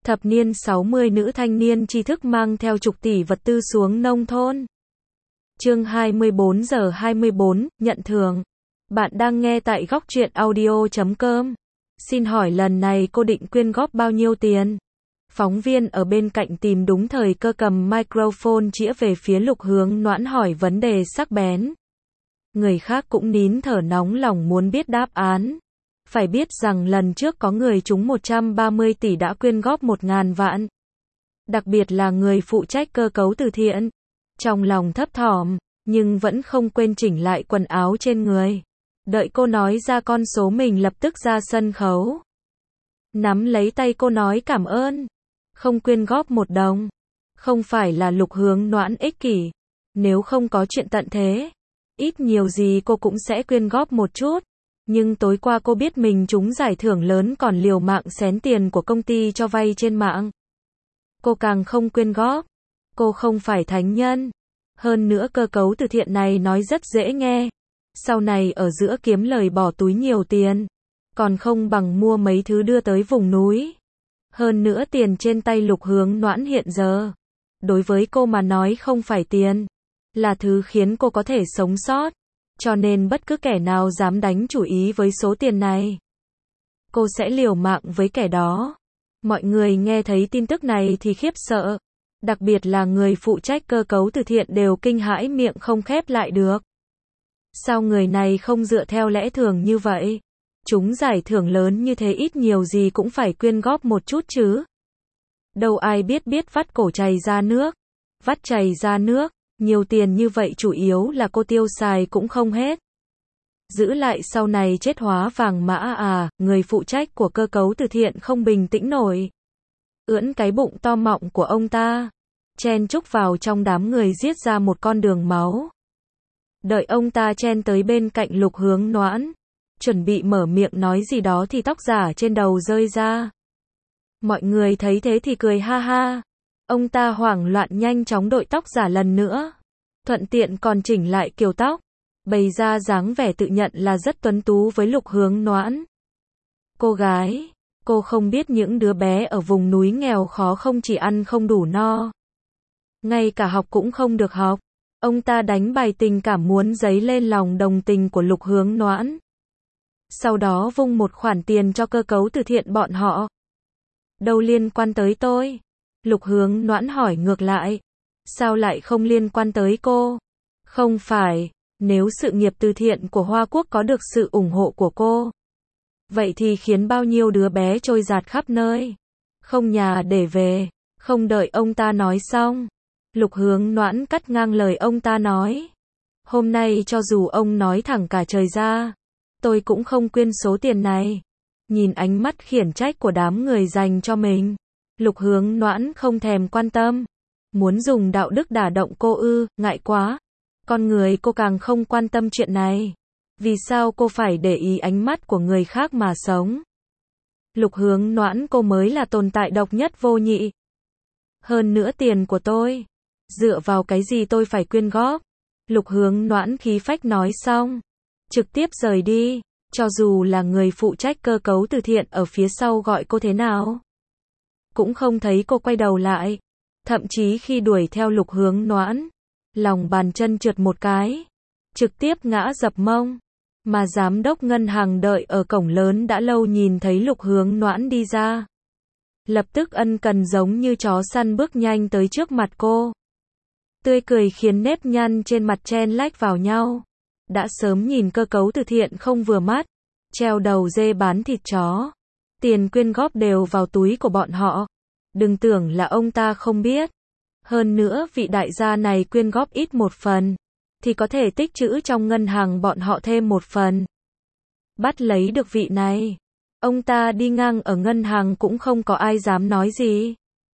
Thập niên 60 nữ thanh niên tri thức mang theo chục tỷ vật tư xuống nông thôn. Chương 24 giờ 24, nhận thưởng. Bạn đang nghe tại góc truyện audio.com. Xin hỏi lần này cô định quyên góp bao nhiêu tiền? Phóng viên ở bên cạnh tìm đúng thời cơ cầm microphone chĩa về phía Lục Hướng Noãn hỏi vấn đề sắc bén. Người khác cũng nín thở nóng lòng muốn biết đáp án. Phải biết rằng lần trước có người trúng 130 tỷ đã quyên góp 1.000 vạn. Đặc biệt là người phụ trách cơ cấu từ thiện. Trong lòng thấp thỏm, nhưng vẫn không quên chỉnh lại quần áo trên người. Đợi cô nói ra con số mình lập tức ra sân khấu. Nắm lấy tay cô nói cảm ơn. Không quyên góp một đồng. Không phải là Lục Hướng Noãn ích kỷ. Nếu không có chuyện tận thế, ít nhiều gì cô cũng sẽ quyên góp một chút. Nhưng tối qua cô biết mình trúng giải thưởng lớn còn liều mạng xén tiền của công ty cho vay trên mạng. Cô càng không quyên góp. Cô không phải thánh nhân. Hơn nữa cơ cấu từ thiện này nói rất dễ nghe. Sau này ở giữa kiếm lời bỏ túi nhiều tiền. Còn không bằng mua mấy thứ đưa tới vùng núi. Hơn nữa tiền trên tay Lục Hướng Noãn hiện giờ. Đối với cô mà nói không phải tiền. Là thứ khiến cô có thể sống sót. Cho nên bất cứ kẻ nào dám đánh chủ ý với số tiền này, cô sẽ liều mạng với kẻ đó. Mọi người nghe thấy tin tức này thì khiếp sợ. Đặc biệt là người phụ trách cơ cấu từ thiện đều kinh hãi miệng không khép lại được. Sao người này không dựa theo lẽ thường như vậy? Chúng giải thưởng lớn như thế ít nhiều gì cũng phải quyên góp một chút chứ. Đâu ai biết vắt cổ chày ra nước. Vắt chày ra nước. Nhiều tiền như vậy chủ yếu là cô tiêu xài cũng không hết. Giữ lại sau này chết hóa vàng mã à, người phụ trách của cơ cấu từ thiện không bình tĩnh nổi. Ưỡn cái bụng to mọng của ông ta. Chen chúc vào trong đám người giết ra một con đường máu. Đợi ông ta chen tới bên cạnh Lục Hướng Noãn. Chuẩn bị mở miệng nói gì đó thì tóc giả trên đầu rơi ra. Mọi người thấy thế thì cười ha ha. Ông ta hoảng loạn nhanh chóng đội tóc giả lần nữa. Thuận tiện còn chỉnh lại kiểu tóc. Bày ra dáng vẻ tự nhận là rất tuấn tú với Lục Hướng Noãn. Cô gái, cô không biết những đứa bé ở vùng núi nghèo khó không chỉ ăn không đủ no. Ngay cả học cũng không được học. Ông ta đánh bài tình cảm muốn dấy lên lòng đồng tình của Lục Hướng Noãn. Sau đó vung một khoản tiền cho cơ cấu từ thiện bọn họ. Đâu liên quan tới tôi? Lục Hướng Noãn hỏi ngược lại. Sao lại không liên quan tới cô? Không phải, nếu sự nghiệp từ thiện của Hoa Quốc có được sự ủng hộ của cô, vậy thì khiến bao nhiêu đứa bé trôi dạt khắp nơi. Không nhà để về. Không đợi ông ta nói xong. Lục Hướng Noãn cắt ngang lời ông ta nói. Hôm nay cho dù ông nói thẳng cả trời ra, tôi cũng không quyên số tiền này. Nhìn ánh mắt khiển trách của đám người dành cho mình. Lục Hướng Noãn không thèm quan tâm. Muốn dùng đạo đức đả động cô ư, ngại quá. Con người cô càng không quan tâm chuyện này. Vì sao cô phải để ý ánh mắt của người khác mà sống? Lục Hướng Noãn cô mới là tồn tại độc nhất vô nhị. Hơn nữa tiền của tôi. Dựa vào cái gì tôi phải quyên góp? Lục Hướng Noãn khí phách nói xong. Trực tiếp rời đi. Cho dù là người phụ trách cơ cấu từ thiện ở phía sau gọi cô thế nào, cũng không thấy cô quay đầu lại. Thậm chí khi đuổi theo Lục Hướng Noãn, lòng bàn chân trượt một cái, trực tiếp ngã dập mông. Mà giám đốc ngân hàng đợi ở cổng lớn đã lâu nhìn thấy Lục Hướng Noãn đi ra. Lập tức ân cần giống như chó săn bước nhanh tới trước mặt cô. Tươi cười khiến nếp nhăn trên mặt chen lách vào nhau. Đã sớm nhìn cơ cấu từ thiện không vừa mắt. Treo đầu dê bán thịt chó. Tiền quyên góp đều vào túi của bọn họ. Đừng tưởng là ông ta không biết. Hơn nữa vị đại gia này quyên góp ít một phần, thì có thể tích trữ trong ngân hàng bọn họ thêm một phần. Bắt lấy được vị này, ông ta đi ngang ở ngân hàng cũng không có ai dám nói gì.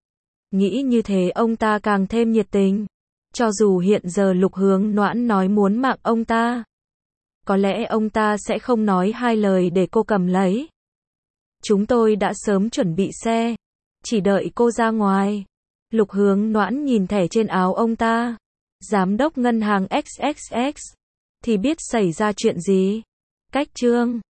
Nghĩ như thế ông ta càng thêm nhiệt tình. Cho dù hiện giờ Lục Hướng Noãn nói muốn mạng ông ta, có lẽ ông ta sẽ không nói hai lời để cô cầm lấy. Chúng tôi đã sớm chuẩn bị xe, chỉ đợi cô ra ngoài. Lục Hướng Noãn nhìn thẻ trên áo ông ta. Giám đốc ngân hàng XXX. Thì biết xảy ra chuyện gì. Cách chương